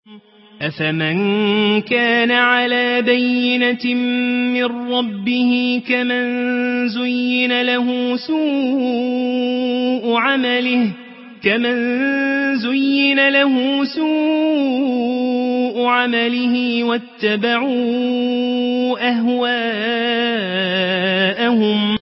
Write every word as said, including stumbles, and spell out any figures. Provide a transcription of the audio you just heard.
أفمن كان على بينة من ربه كمن زين له سوء عمله كمن زين له سوء عمله واتبعوا أهواءهم